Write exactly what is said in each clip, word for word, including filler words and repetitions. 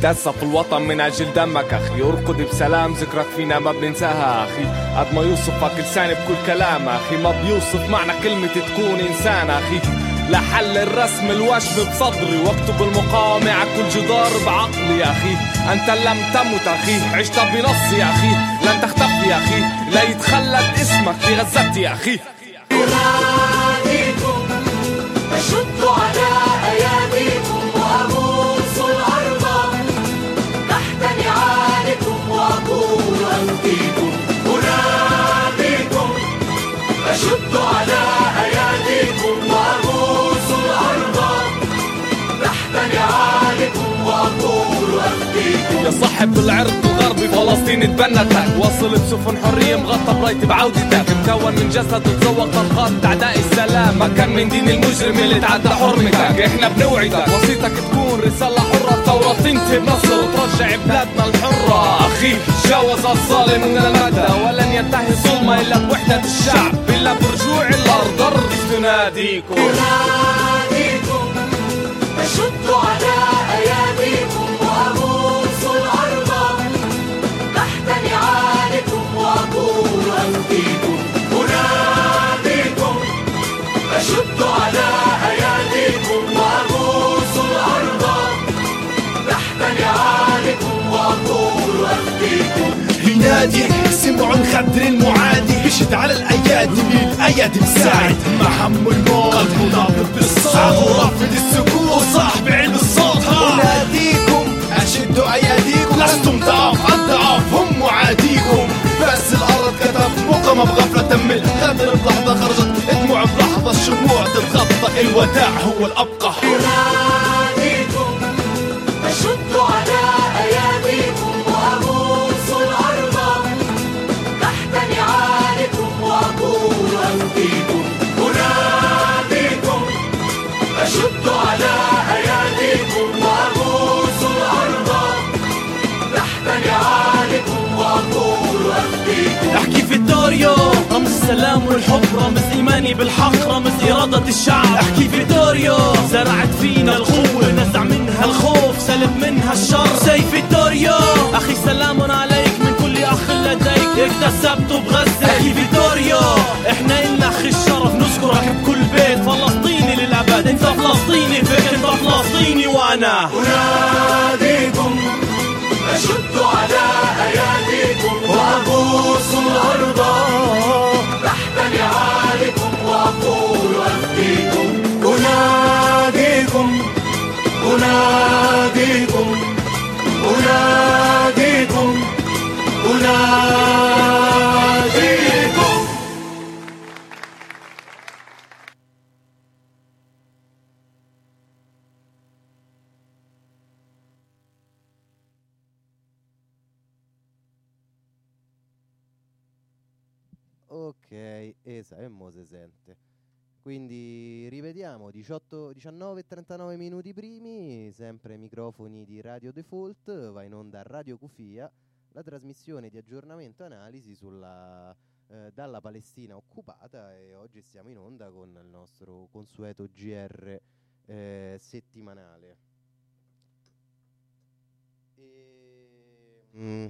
تدسى في الوطن من أجل دمك أخي. ارقد بسلام ذكرك فينا ما بننساها أخي. قد ما يوصفك لساني بكل كلام أخي ما بيوصف معنى كلمة تكون إنسان أخي. لحل الرسم الوشم بصدري واكتب المقاومة على كل جدار بعقلي يا أخي. أنت لم تمت أخي عشت بنصي يا أخي. لن تختفي يا أخي لا يتخلد اسمك في غزتي يا أخي. أناديكم أشد على أيامكم وأبوس الأرض تحت نعالكم وأقول أنفيكم. أناديكم أشد على أيامكم وأبوس الأرض تحت نعالكم وأقول أنفيكم. يا صاحب العرق الغربي فلسطين تبنتك. وصل بسفن حرية مغطى برايت بعودتك. مكون من جسد تتذوق طلقات أعداء السلام. ما كان من دين المجرم اللي تعدى حرمتك. احنا بنوعدك وصيتك تكون رسالة حرة. الثورة تنتهي بنصر وترجع بلادنا الحرة أخي. جاوز الظالم من المدى ولن ينتهي ظلمه إلا بوحدة الشعب إلا برجوع الأرض. أرض تناديكم أناديكم أشد على أيامكم وأبوس الأرض تحت نعالكم وأقول أنفيكم. أناديكم أشد على أيامكم وأبوس الأرض تحت نعالكم وأقول أنفيكم. ينادي سمع خدر المعادي بشد على الأيادي بالأيادي مساعد محمل الموت قلبه نابض بالصوت رافض السكوت وصاحب علم الصوت. أناديكم أشدوا أياديكم لستم ضعاف الضعاف هم معاديكم. بس الأرض كتب مقامة بغفلة تمل غدر بلحظة خرجت دموع بلحظة الشموع تتغطى الوداع هو الأبقى. أناديكم أشد على أيامكم وأبوس الأرض تحت نعالكم وأقول أنفيكم. أناديكم أشد على أيامكم وأبوس الأرض تحت نعالكم وأقول أنفيكم. احكي في الدوريو رمز السلام والحب رمز إيماني بالحق رمز إرادة الشعب. احكي في الدوريو زرعت فينا القوة نزع منها الخوف سلب منها الشر. سيف الدوريو أخي سلام عليك من كل أخ لديك اكتسبته بغزة. احكي في الدوريو احنا إلنا أخي الشرف نذكرك بكل بيت فلسطيني للأبد. انت فلسطيني فيك انت فلسطيني وأنا. أناديكم أشد على أياديكم وأبوس الأرض تحت نعالكم وأقول أنفيكم. أناديكم أناديكم أناديكم أناديكم. Ok, esatto, si sente. Quindi rivediamo diciotto, diciannove e trentanove minuti primi, sempre microfoni di Radio Default, va in onda Radio Cufia, la trasmissione di aggiornamento e analisi sulla, eh, dalla Palestina occupata, e oggi stiamo in onda con il nostro consueto G R eh, settimanale. E, mm,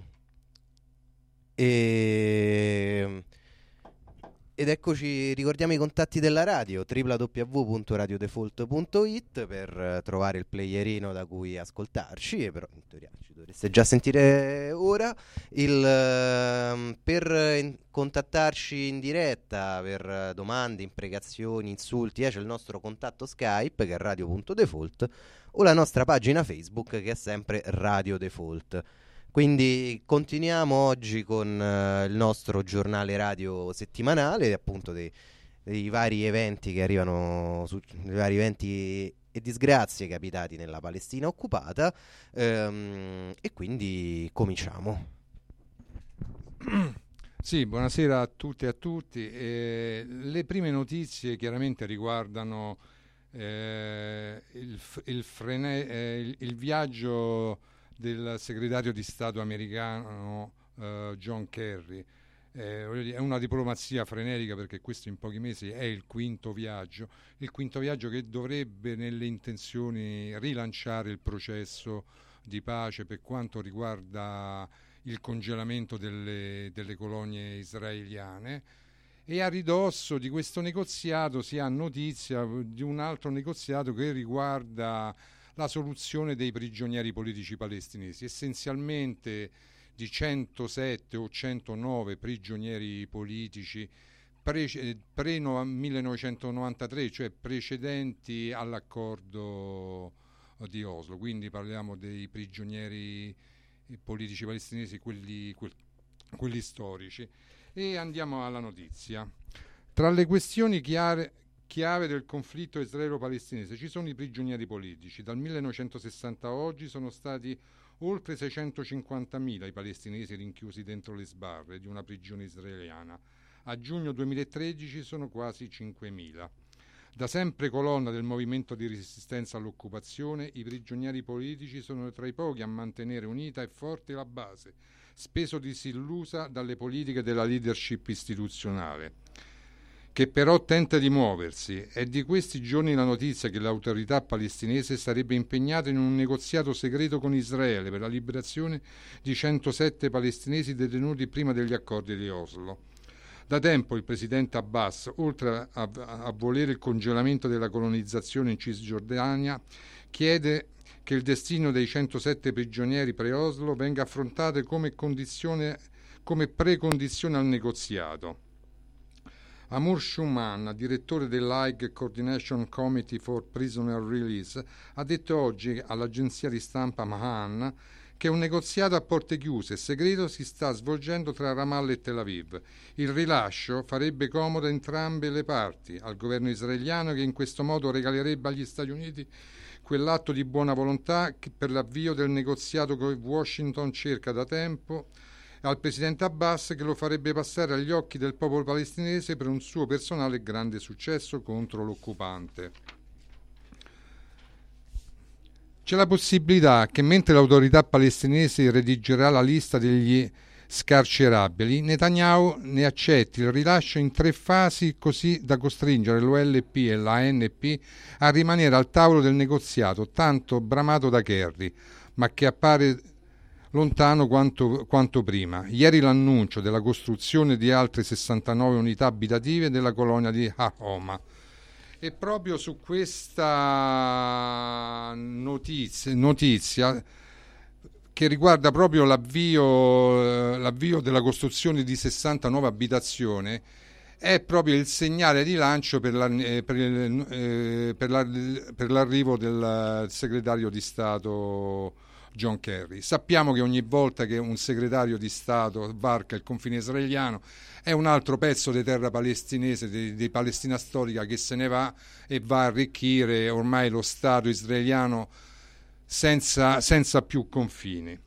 e Ed eccoci, ricordiamo i contatti della radio, w w w punto radio default punto i t per uh, trovare il playerino da cui ascoltarci, e però in teoria ci dovreste già sentire ora. Il, uh, per in- contattarci in diretta per uh, domande, imprecazioni, insulti, eh, c'è il nostro contatto Skype che è radio punto default o la nostra pagina Facebook che è sempre Radio Default. Quindi continuiamo oggi con uh, il nostro giornale radio settimanale, appunto dei, dei vari eventi che arrivano, su, dei vari eventi e disgrazie capitati nella Palestina occupata, um, e quindi cominciamo. Sì, buonasera a tutti e a tutti. Eh, le prime notizie chiaramente riguardano eh, il, il, frene- eh, il, il viaggio del segretario di Stato americano uh, John Kerry. Eh, è una diplomazia frenetica perché questo in pochi mesi è il quinto viaggio, il quinto viaggio che dovrebbe nelle intenzioni rilanciare il processo di pace per quanto riguarda il congelamento delle, delle colonie israeliane, e a ridosso di questo negoziato si ha notizia di un altro negoziato che riguarda la soluzione dei prigionieri politici palestinesi, essenzialmente di centosette o centonove prigionieri politici pre, pre millenovecentonovantatré, cioè precedenti all'accordo di Oslo. Quindi parliamo dei prigionieri politici palestinesi, quelli, quelli, quelli storici. E andiamo alla notizia. Tra le questioni chiare, chiave del conflitto israelo-palestinese ci sono i prigionieri politici. Dal millenovecentosessanta a oggi sono stati oltre seicentocinquantamila i palestinesi rinchiusi dentro le sbarre di una prigione israeliana. A giugno duemilatredici sono quasi cinquemila. Da sempre colonna del movimento di resistenza all'occupazione, i prigionieri politici sono tra i pochi a mantenere unita e forte la base, spesso disillusa dalle politiche della leadership istituzionale, che però tenta di muoversi. È di questi giorni la notizia che l'autorità palestinese sarebbe impegnata in un negoziato segreto con Israele per la liberazione di centosette palestinesi detenuti prima degli accordi di Oslo. Da tempo il presidente Abbas, oltre a, a volere il congelamento della colonizzazione in Cisgiordania, chiede che il destino dei centosette prigionieri pre-Oslo venga affrontato come, condizione, come precondizione al negoziato. Amur Shuman, direttore dell'Hague Coordination Committee for Prisoner Release, ha detto oggi all'agenzia di stampa Mahan che un negoziato a porte chiuse e segreto si sta svolgendo tra Ramallah e Tel Aviv. Il rilascio farebbe comodo a entrambe le parti, al governo israeliano, che in questo modo regalerebbe agli Stati Uniti quell'atto di buona volontà che per l'avvio del negoziato che Washington cerca da tempo, al presidente Abbas, che lo farebbe passare agli occhi del popolo palestinese per un suo personale grande successo contro l'occupante. C'è la possibilità che mentre l'autorità palestinese redigerà la lista degli scarcerabili, Netanyahu ne accetti il rilascio in tre fasi, così da costringere l'O L P e la A N P a rimanere al tavolo del negoziato tanto bramato da Kerry, ma che appare lontano quanto, quanto prima. Ieri l'annuncio della costruzione di altre sessantanove unità abitative della colonia di Hahoma. E proprio su questa notizia, notizia che riguarda proprio l'avvio, l'avvio della costruzione di sessanta nuove abitazioni, è proprio il segnale di lancio per, la, per, il, eh, per, la, per l'arrivo del segretario di Stato John Kerry. Sappiamo che ogni volta che un segretario di Stato varca il confine israeliano è un altro pezzo di terra palestinese, di, di Palestina storica, che se ne va e va a arricchire ormai lo Stato israeliano senza, senza più confini.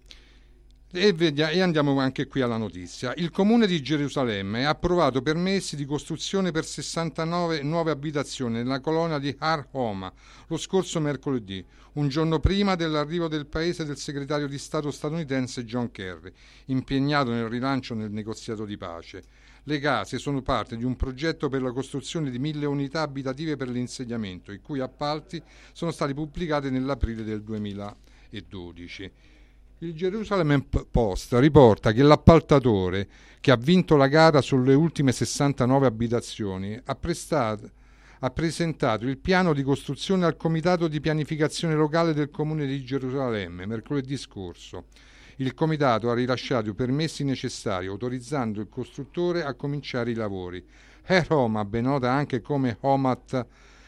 E, vediamo, e andiamo anche qui alla notizia. Il comune di Gerusalemme ha approvato permessi di costruzione per sessantanove nuove abitazioni nella colonia di Har Homa lo scorso mercoledì, un giorno prima dell'arrivo del paese del segretario di Stato statunitense John Kerry, impegnato nel rilancio del negoziato di pace. Le case sono parte di un progetto per la costruzione di mille unità abitative per l'insediamento, i cui appalti sono stati pubblicati nell'aprile del duemiladodici. Il Jerusalem Post riporta che l'appaltatore, che ha vinto la gara sulle ultime sessantanove abitazioni, ha, prestato, ha presentato il piano di costruzione al Comitato di Pianificazione Locale del Comune di Gerusalemme mercoledì scorso. Il Comitato ha rilasciato i permessi necessari, autorizzando il costruttore a cominciare i lavori. Har Homa, ben nota anche come Homat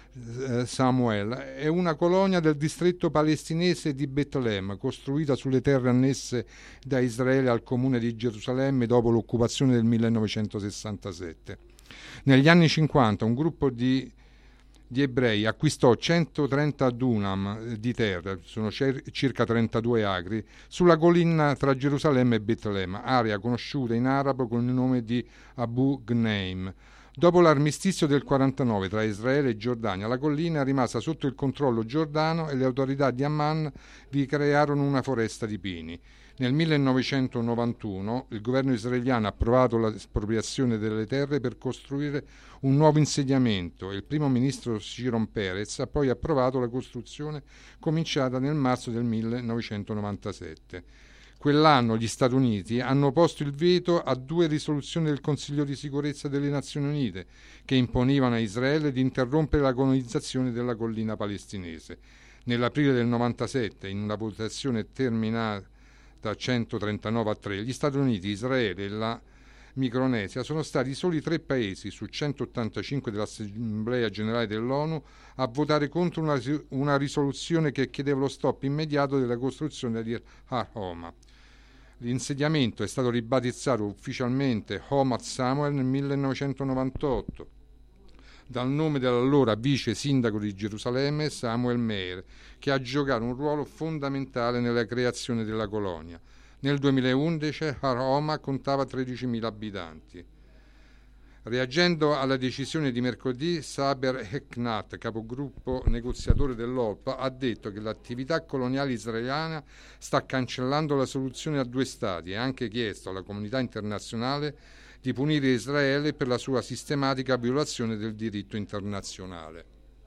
Samuel, è una colonia del distretto palestinese di Betlemme, costruita sulle terre annesse da Israele al comune di Gerusalemme dopo l'occupazione del millenovecentosessantasette. Negli anni cinquanta un gruppo di, di ebrei acquistò centotrenta dunam di terra, sono circa trentadue acri, sulla collina tra Gerusalemme e Betlemme, area conosciuta in arabo con il nome di Abu Ghneim. Dopo l'armistizio del quarantanove tra Israele e Giordania, la collina è rimasta sotto il controllo giordano e le autorità di Amman vi crearono una foresta di pini. Nel millenovecentonovantuno il governo israeliano ha approvato l'espropriazione delle terre per costruire un nuovo insediamento e il primo ministro Shimon Peres ha poi approvato la costruzione cominciata nel marzo del millenovecentonovantasette. Quell'anno gli Stati Uniti hanno posto il veto a due risoluzioni del Consiglio di sicurezza delle Nazioni Unite che imponevano a Israele di interrompere la colonizzazione della collina palestinese. Nell'aprile del novantasette, in una votazione terminata da centotrentanove a tre, gli Stati Uniti, Israele e la Micronesia sono stati i soli tre paesi su centottantacinque dell'Assemblea Generale dell'ONU a votare contro una, una risoluzione che chiedeva lo stop immediato della costruzione di Har Homa. L'insediamento è stato ribattezzato ufficialmente Homat Samuel nel millenovecentonovantotto dal nome dell'allora vice sindaco di Gerusalemme Samuel Meir, che ha giocato un ruolo fondamentale nella creazione della colonia. Nel duemilaundici Har Homa contava tredicimila abitanti. Reagendo alla decisione di mercoledì, Saber Heknat, capogruppo negoziatore dell'O L P, ha detto che l'attività coloniale israeliana sta cancellando la soluzione a due stati e ha anche chiesto alla comunità internazionale di punire Israele per la sua sistematica violazione del diritto internazionale.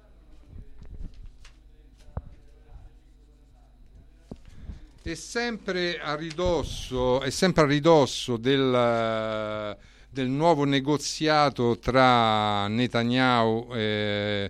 È sempre a ridosso, è sempre a ridosso del, del nuovo negoziato tra Netanyahu e,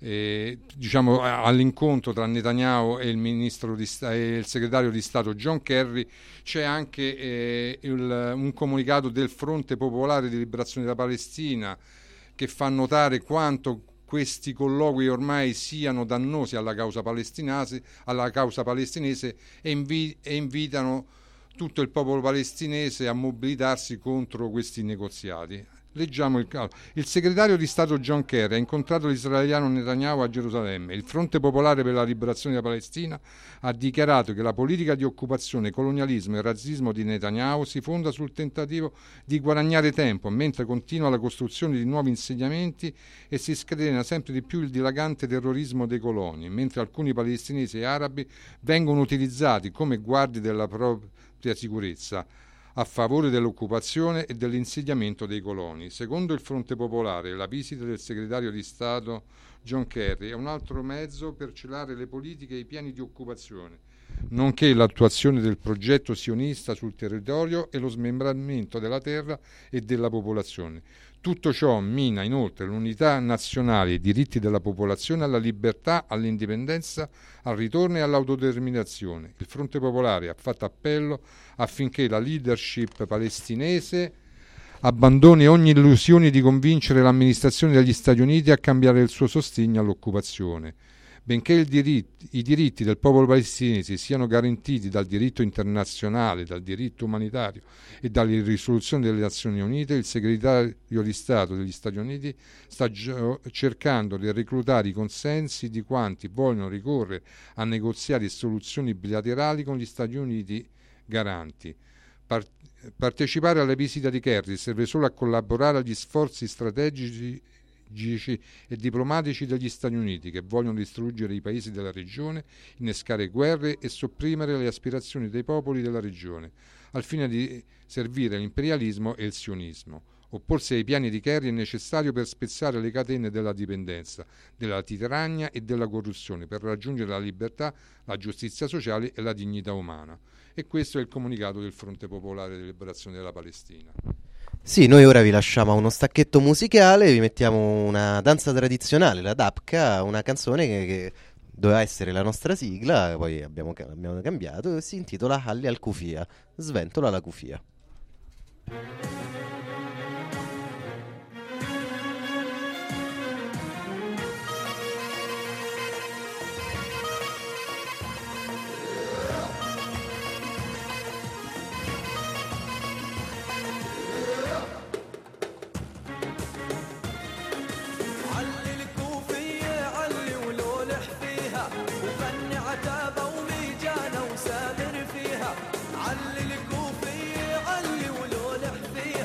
e diciamo all'incontro tra Netanyahu e il ministro di e il segretario di Stato John Kerry. C'è anche eh, il, un comunicato del Fronte Popolare di Liberazione della Palestina che fa notare quanto questi colloqui ormai siano dannosi alla causa palestinese, alla causa palestinese e, invi- e invitano tutto il popolo palestinese a mobilitarsi contro questi negoziati. Leggiamo il caso. Il segretario di Stato John Kerry ha incontrato l'israeliano Netanyahu a Gerusalemme. Il Fronte Popolare per la Liberazione della Palestina ha dichiarato che la politica di occupazione, colonialismo e razzismo di Netanyahu si fonda sul tentativo di guadagnare tempo, mentre continua la costruzione di nuovi insediamenti e si scatena sempre di più il dilagante terrorismo dei coloni, mentre alcuni palestinesi e arabi vengono utilizzati come guardie della propria sicurezza a favore dell'occupazione e dell'insediamento dei coloni. Secondo il Fronte Popolare, la visita del segretario di Stato John Kerry è un altro mezzo per celare le politiche e i piani di occupazione, nonché l'attuazione del progetto sionista sul territorio e lo smembramento della terra e della popolazione. Tutto ciò mina inoltre l'unità nazionale, i diritti della popolazione alla libertà, all'indipendenza, al ritorno e all'autodeterminazione. Il Fronte Popolare ha fatto appello affinché la leadership palestinese abbandoni ogni illusione di convincere l'amministrazione degli Stati Uniti a cambiare il suo sostegno all'occupazione. Benché il diritti, i diritti del popolo palestinese siano garantiti dal diritto internazionale, dal diritto umanitario e dalle risoluzioni delle Nazioni Unite, il segretario di Stato degli Stati Uniti sta gio- cercando di reclutare i consensi di quanti vogliono ricorrere a negoziati e soluzioni bilaterali con gli Stati Uniti garanti. Part- partecipare alla visita di Kerry serve solo a collaborare agli sforzi strategici e diplomatici degli Stati Uniti che vogliono distruggere i paesi della regione, innescare guerre e sopprimere le aspirazioni dei popoli della regione al fine di servire l'imperialismo e il sionismo. Opporsi ai piani di Kerry è necessario per spezzare le catene della dipendenza, della tirannia e della corruzione per raggiungere la libertà, la giustizia sociale e la dignità umana. E questo è il comunicato del Fronte Popolare di Liberazione della Palestina. Sì, noi ora vi lasciamo uno stacchetto musicale, vi mettiamo una danza tradizionale, la Dabka, una canzone che, che doveva essere la nostra sigla, poi abbiamo, abbiamo cambiato, si intitola Halli al Kufia, sventola la Kufia. علي الكوفية علي ولولح فيها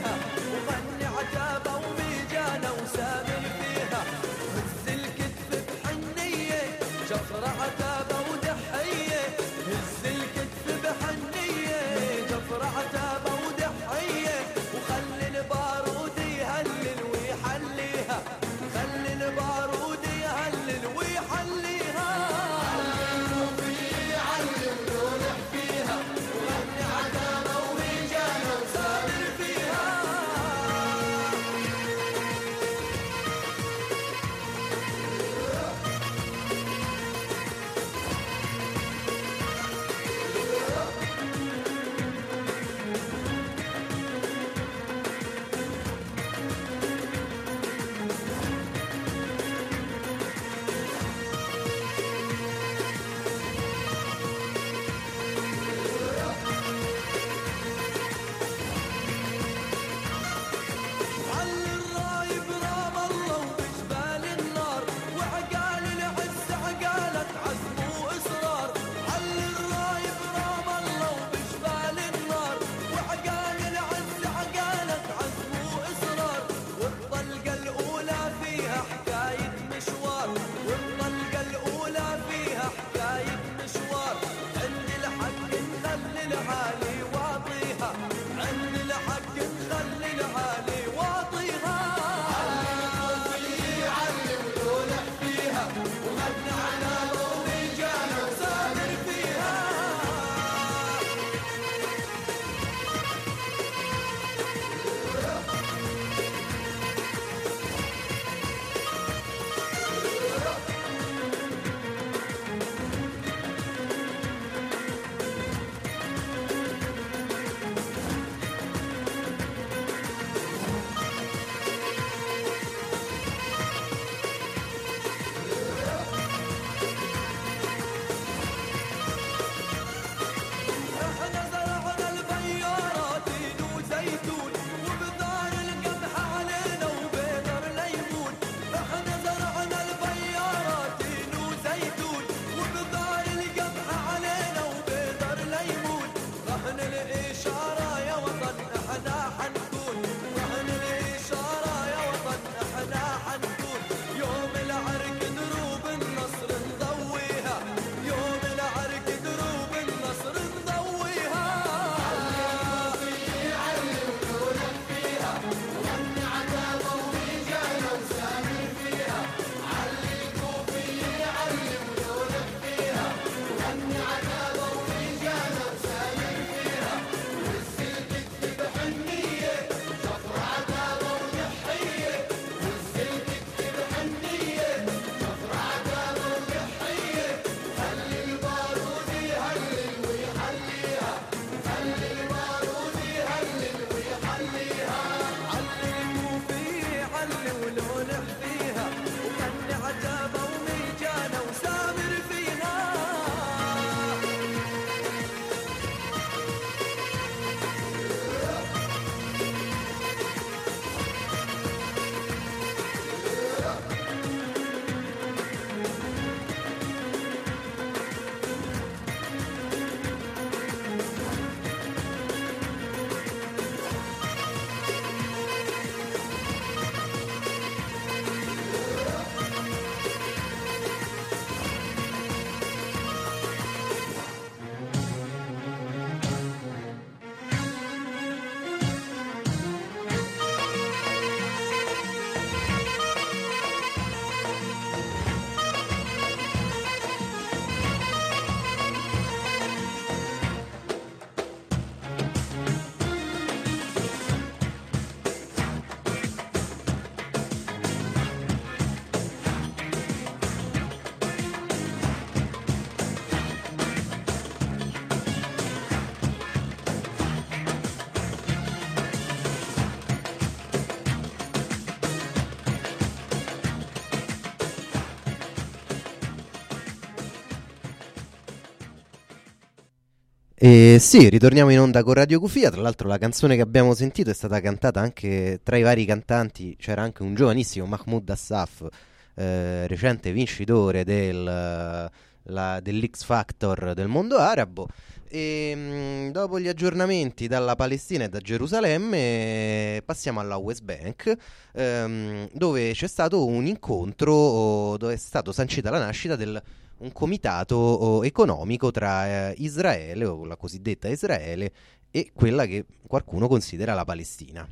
E sì, ritorniamo in onda con Radio Cufia. Tra l'altro la canzone che abbiamo sentito è stata cantata anche tra i vari cantanti, c'era anche un giovanissimo Mahmoud Assaf, eh, recente vincitore del, la, dell'X Factor del mondo arabo. E mh, dopo gli aggiornamenti dalla Palestina e da Gerusalemme passiamo alla West Bank, ehm, dove c'è stato un incontro dove è stata sancita la nascita del un comitato oh, economico tra eh, Israele, o la cosiddetta Israele, e quella che qualcuno considera la Palestina.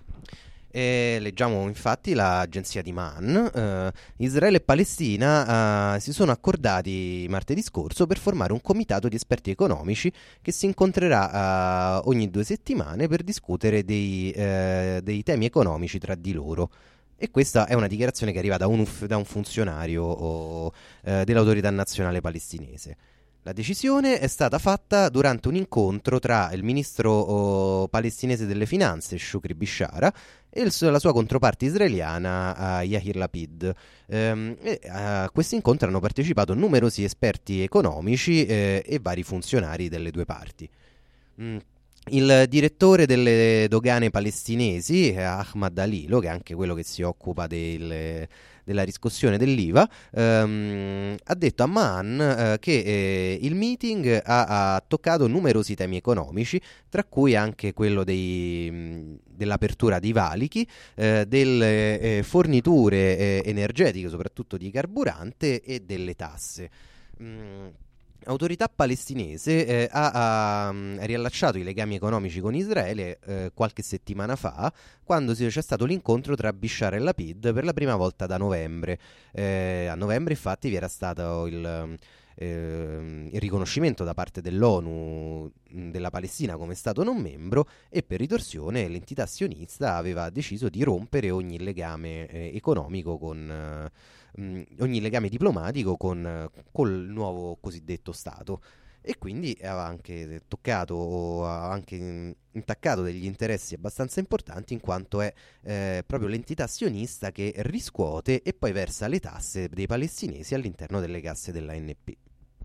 E leggiamo infatti l'agenzia di Man, eh, Israele e Palestina eh, si sono accordati martedì scorso per formare un comitato di esperti economici che si incontrerà eh, ogni due settimane per discutere dei, eh, dei temi economici tra di loro. E questa è una dichiarazione che arriva da un, uff, da un funzionario oh, eh, dell'autorità nazionale palestinese. La decisione è stata fatta durante un incontro tra il ministro oh, palestinese delle finanze, Shukri Bishara, e il, la sua controparte israeliana, uh, Yair Lapid. Um, e a questo incontro hanno partecipato numerosi esperti economici eh, e vari funzionari delle due parti. Mm. Il direttore delle dogane palestinesi, Ahmad Alilo, che è anche quello che si occupa del, della riscossione dell'I V A, ehm, ha detto a Man eh, che eh, il meeting ha, ha toccato numerosi temi economici, tra cui anche quello dei, mh, dell'apertura dei valichi, eh, delle eh, forniture eh, energetiche, soprattutto di carburante, e delle tasse. Mm. Autorità palestinese eh, ha, ha riallacciato i legami economici con Israele eh, qualche settimana fa, quando c'è stato l'incontro tra Bishar e Lapid per la prima volta da novembre. Eh, a novembre infatti vi era stato il, eh, il riconoscimento da parte dell'ONU della Palestina come Stato non membro, e per ritorsione l'entità sionista aveva deciso di rompere ogni legame eh, economico con... Eh, ogni legame diplomatico con col nuovo cosiddetto Stato, e quindi aveva anche toccato o anche intaccato degli interessi abbastanza importanti, in quanto è eh, proprio l'entità sionista che riscuote e poi versa le tasse dei palestinesi all'interno delle casse dell'A N P.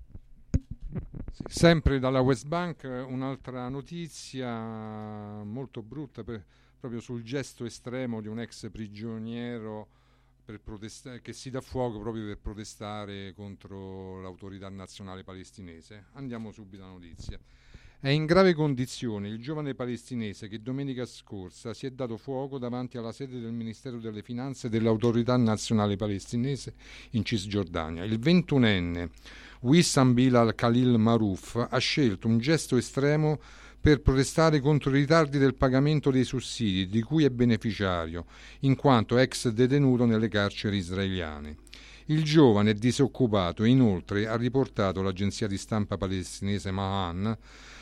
Sempre dalla West Bank un'altra notizia molto brutta per, proprio sul gesto estremo di un ex prigioniero per protestare, che si dà fuoco proprio per protestare contro l'autorità nazionale palestinese. Andiamo subito alla notizia. È in grave condizione il giovane palestinese che domenica scorsa si è dato fuoco davanti alla sede del Ministero delle Finanze dell'autorità nazionale palestinese in Cisgiordania. Il ventunenne Wissam Bilal Khalil Maruf ha scelto un gesto estremo per protestare contro i ritardi del pagamento dei sussidi di cui è beneficiario, in quanto ex detenuto nelle carceri israeliane. Il giovane è disoccupato e inoltre, ha riportato l'agenzia di stampa palestinese Mahan,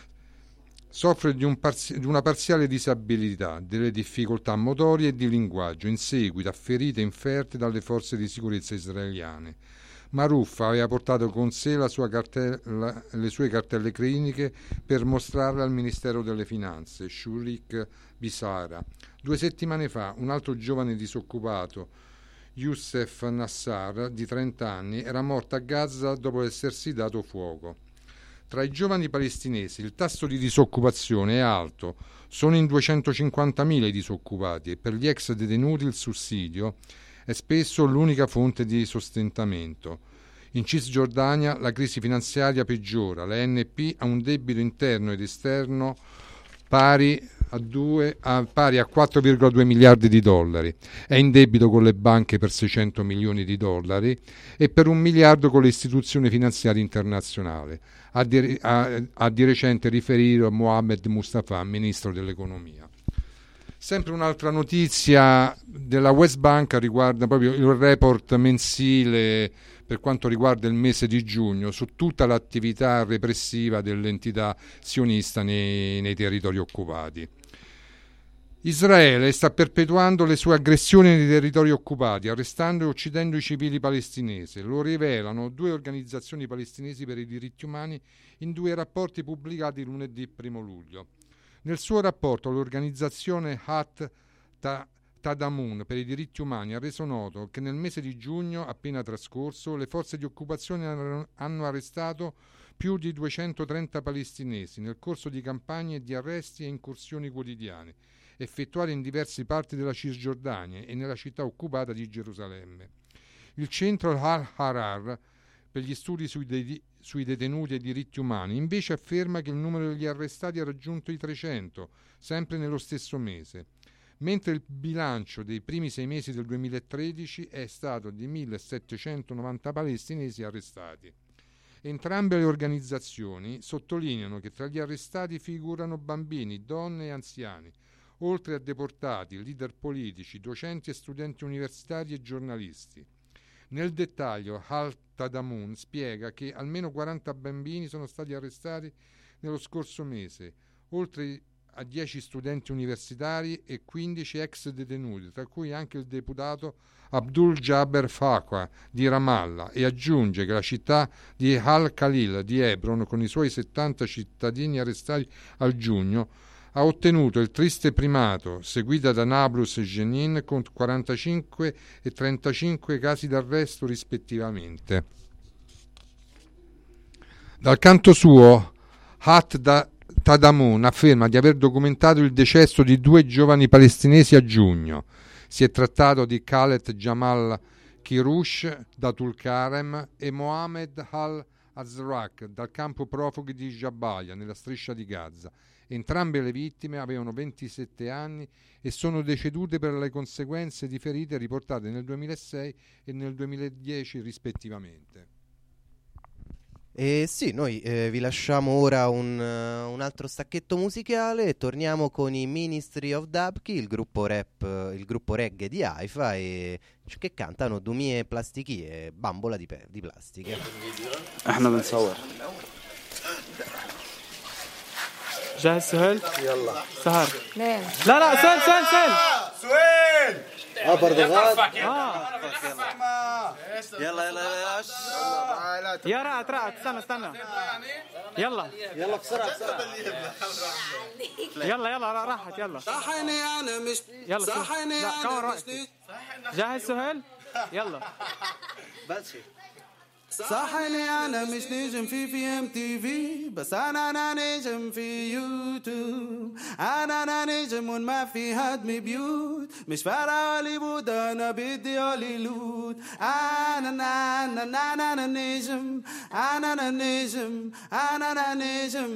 soffre di, un parzi- di una parziale disabilità, delle difficoltà motorie e di linguaggio in seguito a ferite inferte dalle forze di sicurezza israeliane. Maruf aveva portato con sé la sua cartella, le sue cartelle cliniche per mostrarle al Ministero delle Finanze, Shurik Bisara. Due settimane fa un altro giovane disoccupato, Youssef Nassar, di trenta anni, era morto a Gaza dopo essersi dato fuoco. Tra i giovani palestinesi il tasso di disoccupazione è alto, sono in duecentocinquantamila i disoccupati, e per gli ex detenuti il sussidio è spesso l'unica fonte di sostentamento. In Cisgiordania la crisi finanziaria peggiora, la N P ha un debito interno ed esterno pari a, due, a, pari a quattro virgola due miliardi di dollari, è in debito con le banche per seicento milioni di dollari e per un miliardo con le istituzioni finanziarie internazionali, ha di, ha, ha di recente riferito Mohammed Mustafa, ministro dell'economia. Sempre un'altra notizia della West Bank riguarda proprio il report mensile per quanto riguarda il mese di giugno su tutta l'attività repressiva dell'entità sionista nei, nei territori occupati. Israele sta perpetuando le sue aggressioni nei territori occupati, arrestando e uccidendo i civili palestinesi. Lo rivelano due organizzazioni palestinesi per i diritti umani in due rapporti pubblicati lunedì primo luglio. Nel suo rapporto l'organizzazione Hat Tadamun per i diritti umani ha reso noto che nel mese di giugno appena trascorso le forze di occupazione hanno arrestato più di duecentotrenta palestinesi nel corso di campagne di arresti e incursioni quotidiane effettuate in diverse parti della Cisgiordania e nella città occupata di Gerusalemme. Il centro Al-Harar per gli studi sui, de- sui detenuti e diritti umani invece afferma che il numero degli arrestati ha raggiunto i trecento, sempre nello stesso mese, mentre il bilancio dei primi sei mesi del duemilatredici è stato di millesettecentonovanta palestinesi arrestati. Entrambe le organizzazioni sottolineano che tra gli arrestati figurano bambini, donne e anziani, oltre a deportati, leader politici, docenti e studenti universitari e giornalisti. Nel dettaglio, Al-Tadamun spiega che almeno quaranta bambini sono stati arrestati nello scorso mese, oltre a dieci studenti universitari e quindici ex detenuti, tra cui anche il deputato Abdul Jabbar Faqih di Ramallah, e aggiunge che la città di Al-Khalil di Hebron, con i suoi settanta cittadini arrestati al giugno, ha ottenuto il triste primato, seguita da Nablus e Jenin, con quarantacinque e trentacinque casi d'arresto rispettivamente. Dal canto suo, Hat da Tadamun afferma di aver documentato il decesso di due giovani palestinesi a giugno. Si è trattato di Khaled Jamal Kirush da Tulkarem e Mohamed Al-Azraq dal campo profughi di Jabalia, nella striscia di Gaza. Entrambe le vittime avevano ventisette anni e sono decedute per le conseguenze di ferite riportate nel duemilasei e nel duemiladieci rispettivamente. E sì, noi eh, vi lasciamo ora un, uh, un altro stacchetto musicale e torniamo con i Ministry of Dubki, il gruppo rap, uh, il gruppo reggae di Haifa, e che cantano Dumie Plastichie, bambola di, pe- di plastica. احنا بنصور جاهز سهل يلا سهر لا لا سهل سهل سهل سويل اه برتغال يلا يلا يلا يا رات رات استنى استنى يلا يلا بسرعه بسرعه يلا يلا راحت يلا صحني انا مش يلا صحني لا كمان انا رأيك. مش جاهز سهل يلا بس صحني انا مش نجم في في ام تي في بس انا انا نجم في يوتيوب انا انا نجم وما في هدم بيوت مش فارقه هوليوود انا بدي هوليوود انا انا انا انا انا نجم انا انا نجم انا انا نجم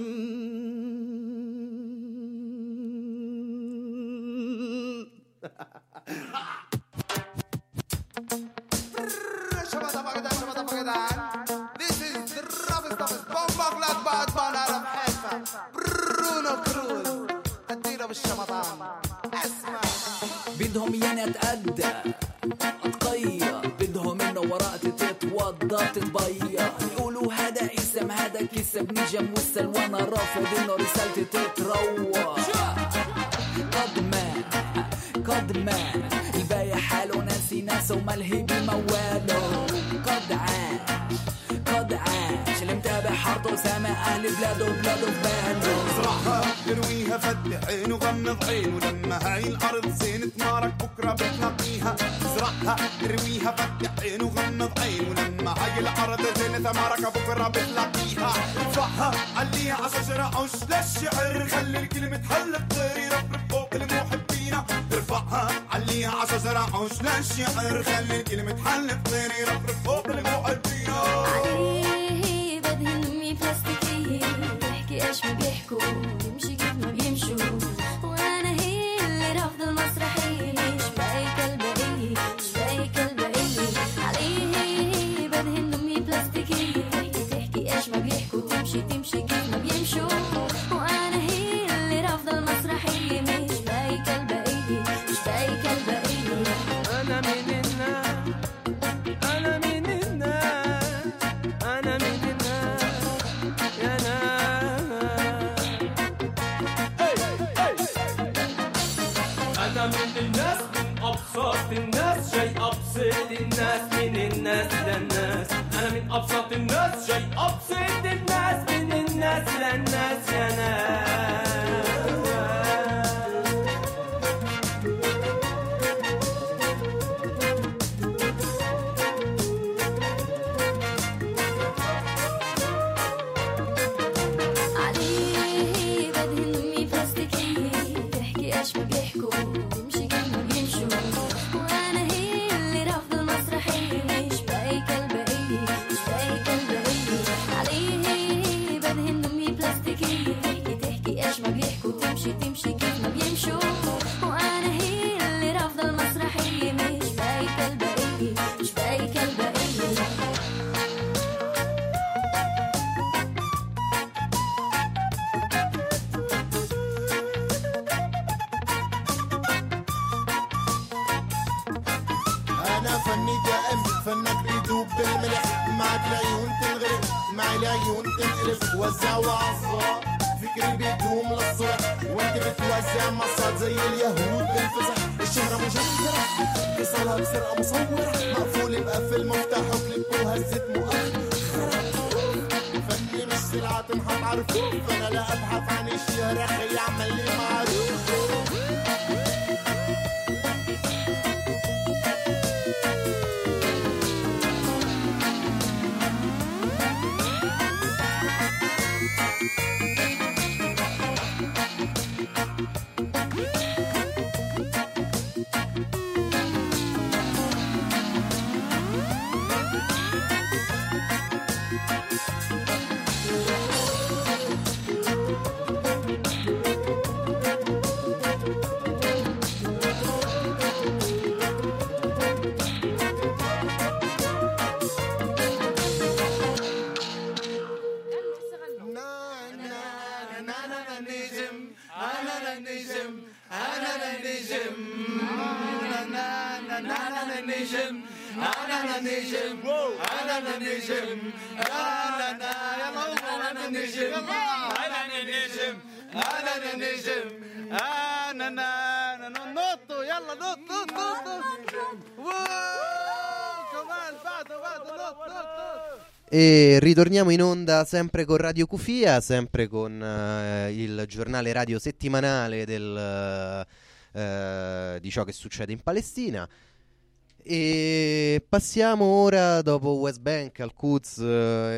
This is the roughest of us. Bomba clad bad man out of Haifa. Bruno Cruz. تديله بالشمطان. اسمع. بدهم يانا اتأدى اتقيا بدهم انه ورقتي تتوضى تتبيا يقولوا هذا اسم هذا كسب نجم وصل وانا رافض انه رسالتي تتروى قد ما قد ما الباقي حاله ناسي ناسه وملهي بمواله قد عاش قد عاش اللي متابع حارته سامع اهل بلاده وبلاده في باله ازرعها ارويها فتح عينه غمض عينه لما هاي الارض زين تمارك بكره بتلاقيها ازرعها ارويها فتح عينه غمض عينه لما هاي الارض زين تمارك بكره بتلاقيها ارفعها عليها عشرة عش للشعر خلي الكلمه تحل تطير يرفرف فوق المحبين ارفعها عليها عشرة عش للشعر خلي الكلمه تحل تطير يرفرف فوق المحبين عليه بدهن بلاستيكية بيحكي ايش ما بيحكوا يمشي كيف ما بيمشوا وانا هي اللي رافضة المسرحية مش بايك البقية مش بايك البقية عليه بدهن امي بلاستيكية تحكي ايش ما بيحكوا تمشي تمشي كيف ما بيمشوا وانا هي اللي رافضة المسرحية مش بايك البقية مش بايك البقية أنا من الناس أنا من الناس أنا من الناس يا ناس أنا من الناس من أبسط الناس جاي أبسط الناس من الناس للناس أنا من أبسط الناس جاي أبسط الناس من الناس للناس يا ناس انا فني دائم فنك بيدوب بالملح معك العيون تنغرق معي العيون تنقلب وزع وعصا فكري بيدوم للصبح وانت بتوزع مصاد زي اليهود بالفسح الشهرة مجندرة اتصالها بسرقة مصورة مقفول مقفل مفتاح وكليب وهزت مؤخرة فني مش سلعة تنحط عرفوف فانا لا ابحث عن الشهرة خي اعمل لي معروف E ritorniamo in onda sempre con Radio Cufia, sempre con uh, il giornale radio settimanale del, uh, di ciò che succede in Palestina. E passiamo ora, dopo West Bank, al Quds, uh,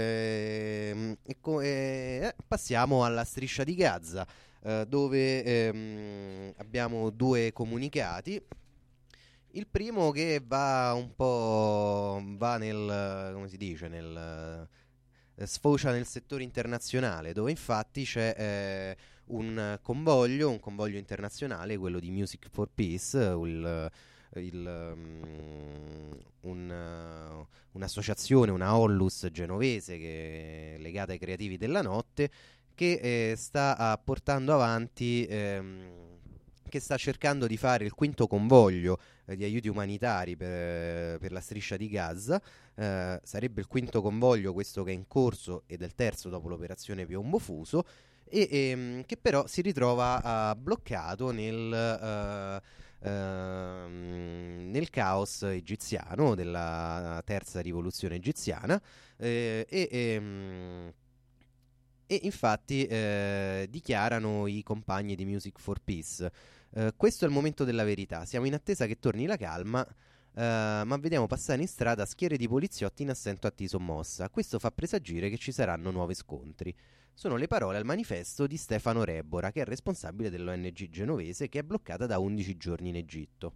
e, e, e, passiamo alla striscia di Gaza, uh, dove um, abbiamo due comunicati. Il primo che va un po' va nel, come si dice, nel eh, sfocia nel settore internazionale, dove infatti c'è eh, un convoglio, un convoglio internazionale, quello di Music for Peace, il, il, um, un, uh, un'associazione, una Ollus genovese che è legata ai creativi della notte, che eh, sta uh, portando avanti... Ehm, che sta cercando di fare il quinto convoglio eh, di aiuti umanitari per, per la striscia di Gaza. Eh, sarebbe il quinto convoglio, questo che è in corso, ed è il terzo dopo l'operazione Piombo Fuso, e ehm, che però si ritrova uh, bloccato nel, uh, uh, nel caos egiziano della terza rivoluzione egiziana, eh, e ehm, E infatti eh, dichiarano i compagni di Music for Peace: eh, questo è il momento della verità, siamo in attesa che torni la calma, eh, ma vediamo passare in strada schiere di poliziotti in assento atti sommossa. Questo fa presagire che ci saranno nuovi scontri. Sono le parole al manifesto di Stefano Rebora, che è responsabile dell'O N G genovese, che è bloccata da undici giorni in Egitto.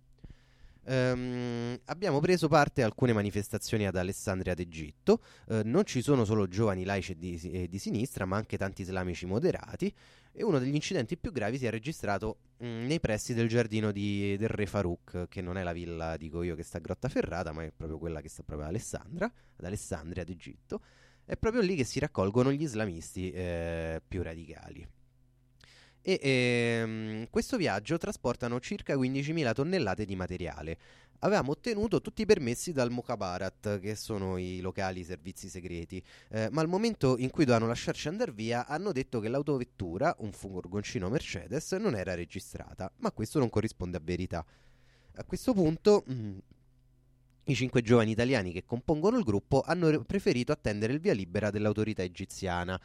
Um, abbiamo preso parte a alcune manifestazioni ad Alessandria d'Egitto. Uh, non ci sono solo giovani laici e di, e di sinistra, ma anche tanti islamici moderati, e uno degli incidenti più gravi si è registrato um, nei pressi del giardino di, del Re Farouk, che non è la villa, dico io, che sta a Grottaferrata, ma è proprio quella che sta proprio ad Alessandria, ad Alessandria d'Egitto. È proprio lì che si raccolgono gli islamisti eh, più radicali. E ehm, questo viaggio trasportano circa quindicimila tonnellate di materiale. Avevamo ottenuto tutti i permessi dal Mukhabarat, che sono i locali servizi segreti, eh, ma al momento in cui dovevano lasciarci andare via hanno detto che l'autovettura, un furgoncino Mercedes, non era registrata, ma questo non corrisponde a verità. A questo punto mh, i cinque giovani italiani che compongono il gruppo hanno re- preferito attendere il via libera dell'autorità egiziana,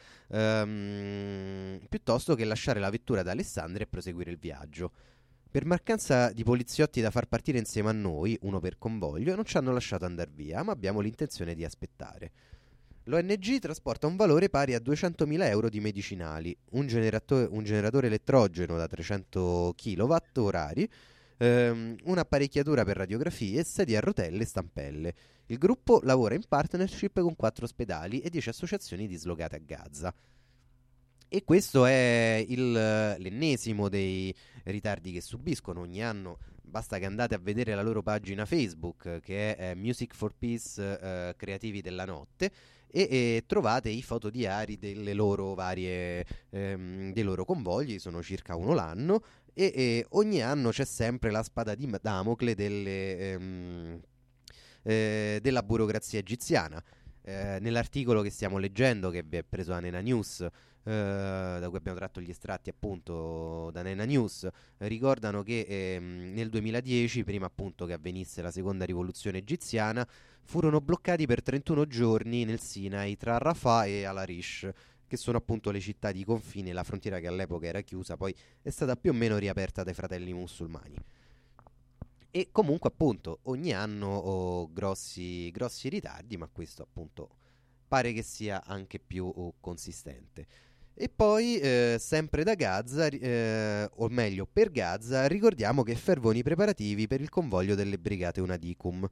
ehm, piuttosto che lasciare la vettura ad Alessandria e proseguire il viaggio. Per mancanza di poliziotti da far partire insieme a noi, uno per convoglio, non ci hanno lasciato andare via, ma abbiamo l'intenzione di aspettare. L'O N G trasporta un valore pari a duecentomila euro di medicinali, un, generato- un generatore elettrogeno da trecento chilowatt orari, ehm, un'apparecchiatura per radiografie, sedie a rotelle e stampelle. Il gruppo lavora in partnership con quattro ospedali e dieci associazioni dislocate a Gaza. E questo è il, l'ennesimo dei ritardi che subiscono ogni anno. Basta che andate a vedere la loro pagina Facebook, che è eh, Music for Peace eh, Creativi della Notte, e, e trovate i fotodiari delle loro varie ehm, dei loro convogli. Sono circa uno l'anno, e, e ogni anno c'è sempre la spada di Damocle delle, ehm, eh, della burocrazia egiziana. Eh, nell'articolo che stiamo leggendo, che vi è preso da Nena News, eh, da cui abbiamo tratto gli estratti appunto da Nena News, eh, ricordano che ehm, nel duemiladieci, prima appunto che avvenisse la seconda rivoluzione egiziana, furono bloccati per trentuno giorni nel Sinai tra Rafah e Al-Arish, che sono appunto le città di confine, la frontiera che all'epoca era chiusa, poi è stata più o meno riaperta dai fratelli musulmani. E comunque appunto ogni anno ho grossi, grossi ritardi, ma questo appunto pare che sia anche più oh, consistente. E poi eh, sempre da Gaza, eh, o meglio per Gaza, ricordiamo che fervono i preparativi per il convoglio delle Brigate Unadicum.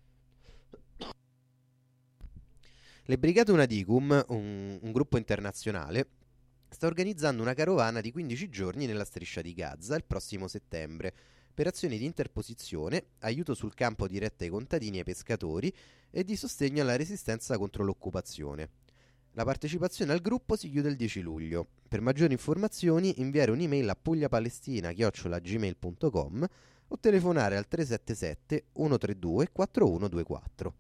Le Brigate Unadicum, un, un gruppo internazionale, sta organizzando una carovana di quindici giorni nella striscia di Gaza il prossimo settembre, per azioni di interposizione, aiuto sul campo dirette ai contadini e ai pescatori e di sostegno alla resistenza contro l'occupazione. La partecipazione al gruppo si chiude il dieci luglio. Per maggiori informazioni inviare un'email a pugliapalestina chiocciola gmail punto com o telefonare al tre sette sette uno tre due quattro uno due quattro.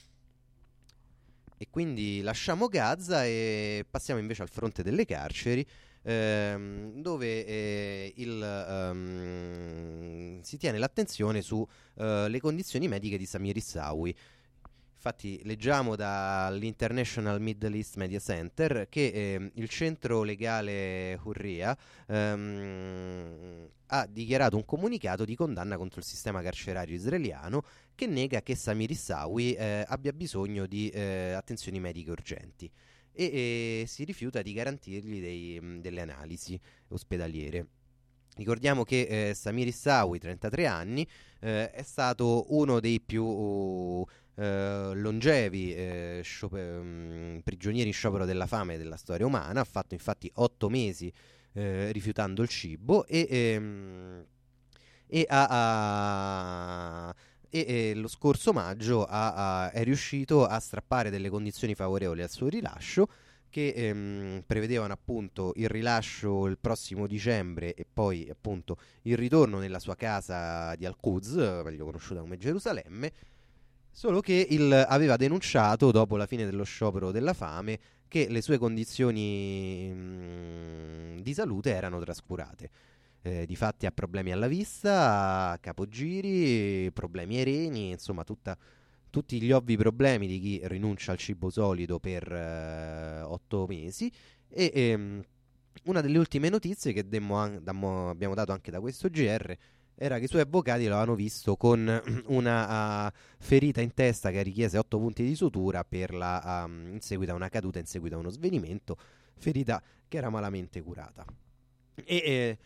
E quindi lasciamo Gaza e passiamo invece al fronte delle carceri, ehm, dove eh, il, um, si tiene l'attenzione su uh, le condizioni mediche di Samir Issawi. Infatti leggiamo dall'International Middle East Media Center che eh, il centro legale Hurria ehm, ha dichiarato un comunicato di condanna contro il sistema carcerario israeliano che nega che Samir Issawi eh, abbia bisogno di eh, attenzioni mediche urgenti e, e si rifiuta di garantirgli dei, mh, delle analisi ospedaliere. Ricordiamo che eh, Samir Issawi, trentatré anni, eh, è stato uno dei più uh, Uh, longevi uh, sciop- um, prigionieri in sciopero della fame della storia umana. Ha fatto infatti otto mesi uh, rifiutando il cibo e, um, e, ha, ha, e, e lo scorso maggio ha, ha, è riuscito a strappare delle condizioni favorevoli al suo rilascio che um, prevedevano appunto il rilascio il prossimo dicembre e poi appunto il ritorno nella sua casa di Al-Quds, meglio conosciuta come Gerusalemme. Solo che il, aveva denunciato, dopo la fine dello sciopero della fame, che le sue condizioni mh, di salute erano trascurate. Eh, difatti ha problemi alla vista, capogiri, problemi ai reni, insomma tutta, tutti gli ovvi problemi di chi rinuncia al cibo solido per eh, otto mesi. E ehm, una delle ultime notizie che demmo an- dammo, abbiamo dato anche da questo G R era che i suoi avvocati lo avevano visto con una uh, ferita in testa che richiese otto punti di sutura per la, um, in seguito a una caduta, in seguito a uno svenimento, ferita che era malamente curata. E, e,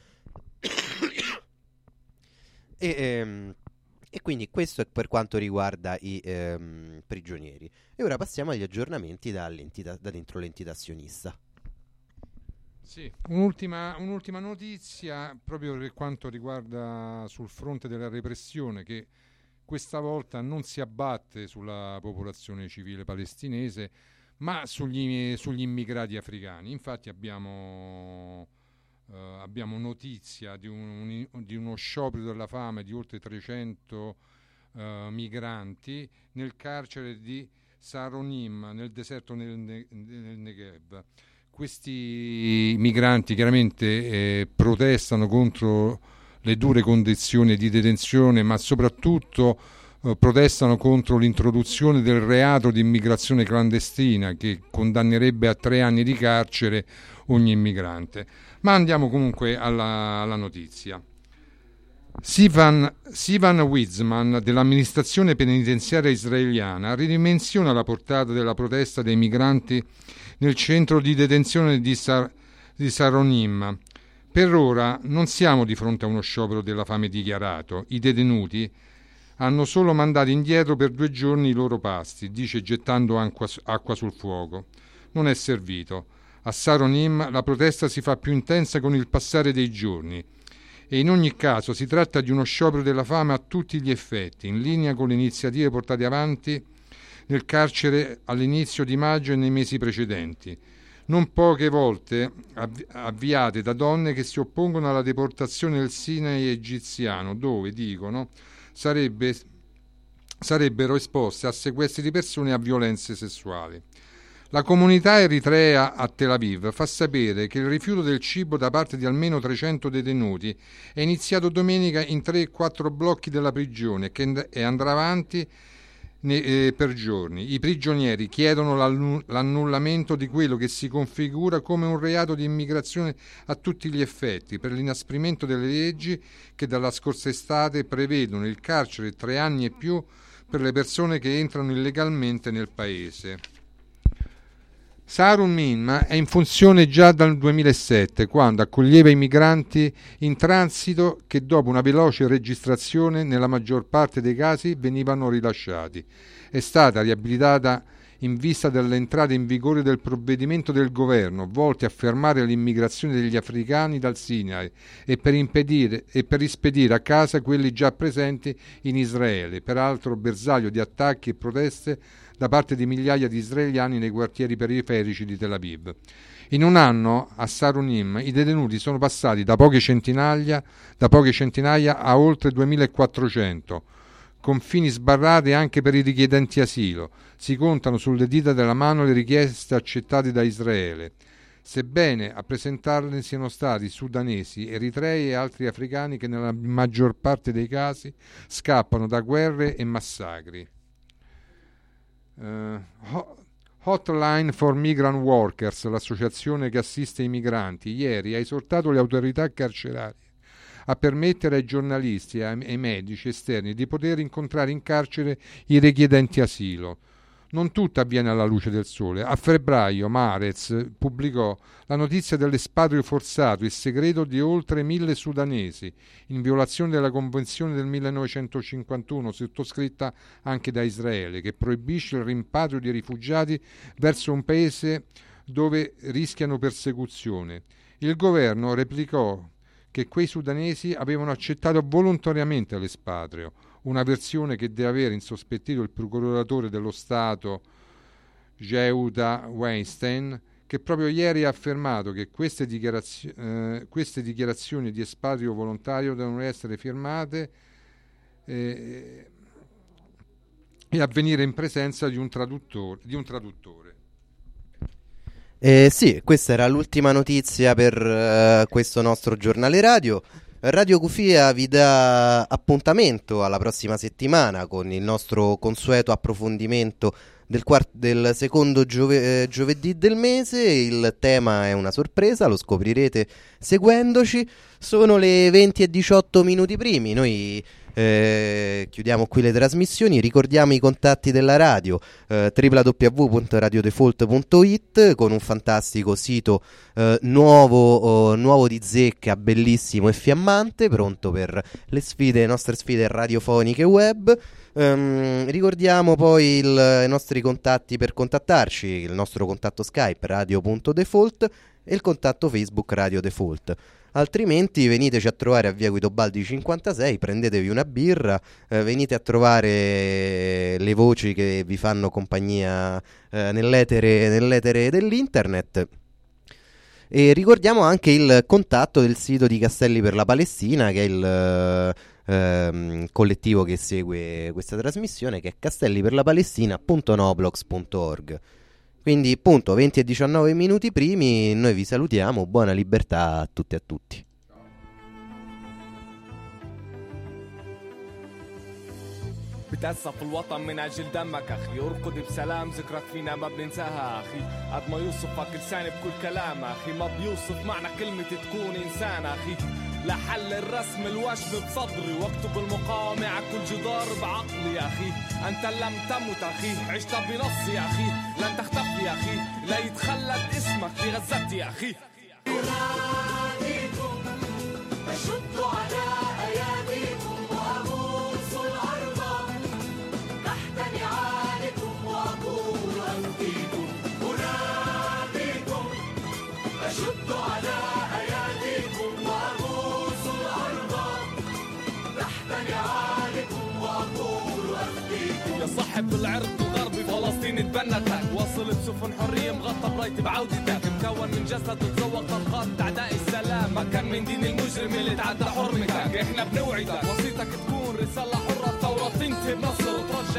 e, e, e quindi questo è per quanto riguarda i ehm, prigionieri. E ora passiamo agli aggiornamenti da dentro l'entità sionista. Sì, un'ultima, un'ultima notizia proprio per quanto riguarda sul fronte della repressione, che questa volta non si abbatte sulla popolazione civile palestinese ma sugli, sugli immigrati africani. Infatti abbiamo, eh, abbiamo notizia di, un, di uno sciopero della fame di oltre trecento eh, migranti nel carcere di Saronim, nel deserto nel, nel Negev. Questi migranti chiaramente eh, protestano contro le dure condizioni di detenzione, ma soprattutto eh, protestano contro l'introduzione del reato di immigrazione clandestina che condannerebbe a tre anni di carcere ogni immigrante. Ma andiamo comunque alla, alla notizia. Sivan, Sivan Witzman dell'amministrazione penitenziaria israeliana ridimensiona la portata della protesta dei migranti nel centro di detenzione di, Sar- di Saronim. Per ora non siamo di fronte a uno sciopero della fame dichiarato. I detenuti hanno solo mandato indietro per due giorni i loro pasti, dice gettando acqua, acqua sul fuoco. Non è servito. A Saronim la protesta si fa più intensa con il passare dei giorni e in ogni caso si tratta di uno sciopero della fame a tutti gli effetti, in linea con le iniziative portate avanti nel carcere all'inizio di maggio e nei mesi precedenti, non poche volte avvi- avviate da donne che si oppongono alla deportazione del Sinai egiziano, dove, dicono, sarebbe sarebbero esposte a sequestri di persone e a violenze sessuali. La comunità eritrea a Tel Aviv fa sapere che il rifiuto del cibo da parte di almeno trecento detenuti è iniziato domenica in tre quattro blocchi della prigione e andrà avanti per giorni. I prigionieri chiedono l'annullamento di quello che si configura come un reato di immigrazione a tutti gli effetti, per l'inasprimento delle leggi che dalla scorsa estate prevedono il carcere tre anni e più per le persone che entrano illegalmente nel paese. Sarun Min è in funzione già dal duemilasette, quando accoglieva i migranti in transito che dopo una veloce registrazione nella maggior parte dei casi venivano rilasciati. È stata riabilitata in vista dell'entrata in vigore del provvedimento del governo volti a fermare l'immigrazione degli africani dal Sinai e per impedire e per rispedire a casa quelli già presenti in Israele, peraltro bersaglio di attacchi e proteste da parte di migliaia di israeliani nei quartieri periferici di Tel Aviv. In un anno a Sarunim i detenuti sono passati da poche centinaia, da poche centinaia a oltre duemilaquattrocento, confini sbarrati anche per i richiedenti asilo. Si contano sulle dita della mano le richieste accettate da Israele, sebbene a presentarle siano stati sudanesi, eritrei e altri africani che nella maggior parte dei casi scappano da guerre e massacri. Uh, Hotline for Migrant Workers, l'associazione che assiste i migranti, ieri ha esortato le autorità carcerarie a permettere ai giornalisti e ai medici esterni di poter incontrare in carcere i richiedenti asilo. Non tutto avviene alla luce del sole. A febbraio Marez pubblicò la notizia dell'espatrio forzato e segreto di oltre mille sudanesi, in violazione della Convenzione del millenovecentocinquantuno, sottoscritta anche da Israele, che proibisce il rimpatrio di rifugiati verso un paese dove rischiano persecuzione. Il governo replicò che quei sudanesi avevano accettato volontariamente l'espatrio, una versione che deve aver insospettito il procuratore dello Stato Yehuda Weinstein, che proprio ieri ha affermato che queste, dichiarazio- eh, queste dichiarazioni di espatrio volontario devono essere firmate eh, e avvenire in presenza di un traduttore. Di un traduttore. Eh, sì, questa era l'ultima notizia per uh, questo nostro giornale radio. Radio Cufia vi dà appuntamento alla prossima settimana con il nostro consueto approfondimento del, quart- del secondo giove- eh, giovedì del mese. Il tema è una sorpresa, lo scoprirete seguendoci. Sono le venti e diciotto minuti primi, noi eh, chiudiamo qui le trasmissioni, ricordiamo i contatti della radio, eh, w w w punto radio default punto i t, con un fantastico sito eh, nuovo, oh, nuovo di zecca, bellissimo e fiammante, pronto per le sfide, le nostre sfide radiofoniche web. Um, ricordiamo poi il, i nostri contatti per contattarci, il nostro contatto Skype radio punto default e il contatto Facebook Radio Default. Altrimenti veniteci a trovare a via Guidobaldi cinquantasei, prendetevi una birra, eh, venite a trovare le voci che vi fanno compagnia eh, nell'etere, nell'etere dell'internet. E ricordiamo anche il contatto del sito di Castelli per la Palestina, che è il ehm, collettivo che segue questa trasmissione, che è castelliperlapalestina punto noblogs punto org. Quindi, punto, venti e diciannove minuti primi, noi vi salutiamo, buona libertà a tutti e a tutti. بتأسف الوطن من أجل دمك أخي، ارقد بسلام ذكرك فينا ما بننساها أخي، قد ما يوصفك لساني بكل كلام أخي، ما بيوصف معنى كلمة تكون إنسان أخي، لحل الرسم الوشم بصدري، واكتب المقاومة على كل جدار بعقلي يا أخي، أنت لم تمت أخي، عشت بنصي يا أخي، لن تختفي يا أخي، لا يتخلد اسمك في غزتي يا أخي. أناديكم أشد على أياديكم وأبوس الأرض تحت نعالكم وأقول أنفيكم. أناديكم أشد على أياديكم وأبوس الأرض تحت نعالكم وأقول أنفيكم. يا صاحب العرق الغربي فلسطين اتبنتك، واصل بسفن حرية مغطى برايتي بعودتك، مكون من جسد تتذوق طلقات أعداء السلام، ما كان من دين المجرم اللي تعدى حرمتك، احنا بنوعدك وصيتك تكون رسالة حرة، الثورة تنتهي بنصر وترجع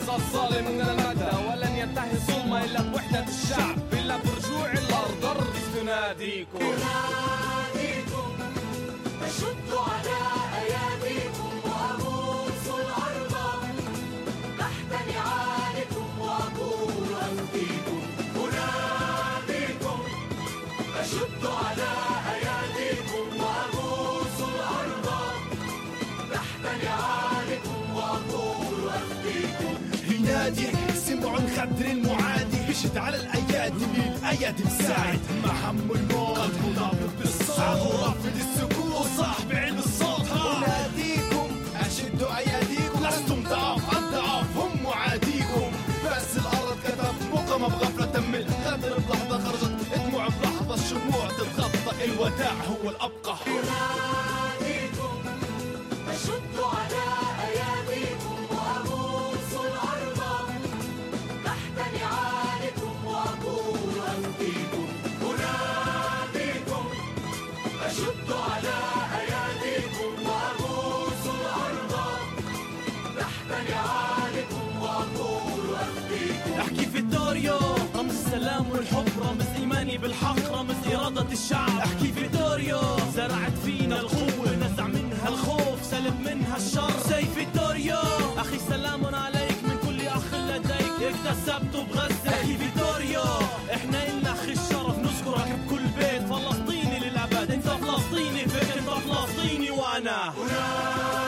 يبقى الظالم من المدى، ولن ينتهي الظلم إلا بوحدة الشعب، إلا برجوع الأرض. أرض تناديكم أناديكم أشد على أياديكم وأبوس الأرض تحت نعالكم وأقول أنفيكم. أناديكم أشد على أياديكم وأبوس الأرض تحت نعالكم وأقول أنفيكم. ينادي سمع الخدر المعادي بشد على الايادي بالايادي مساعد مع هم الموت قلبه ضابط بالصوت عضو رافض السكوت وصاحب علم الصوت. اناديكم اشدوا اياديكم لستم ضعاف الضعاف هم معاديكم. بس الارض كتب مقامة بغفلة تمل غدر بلحظة خرجت دموع بلحظة الشموع تتغطى الوداع هو الابقى. أناديكم أشد على أياديكم وأبوس الأرض تحت نعالكم وأقول أنفيكم. أناديكم أشد على أياديكم وأبوس الأرض تحت نعالكم وأقول أنفيكم. احكي فيتوريو رمز السلام والحب، رمز ايماني بالحق، رمز إرادة الشعب. احكي فيتوريو زرعت فينا القوة، نزع منها الخوف، سلب منها الشر. زي فيتوريو اخي سلام عليك من كل اخ لديك اكتسبته بغزة. احكي فيتوريو احنا إلنا اخي الشرف نذكرك بكل بيت، فلسطيني للأبد. انت فلسطيني فيك، انت فلسطيني وانا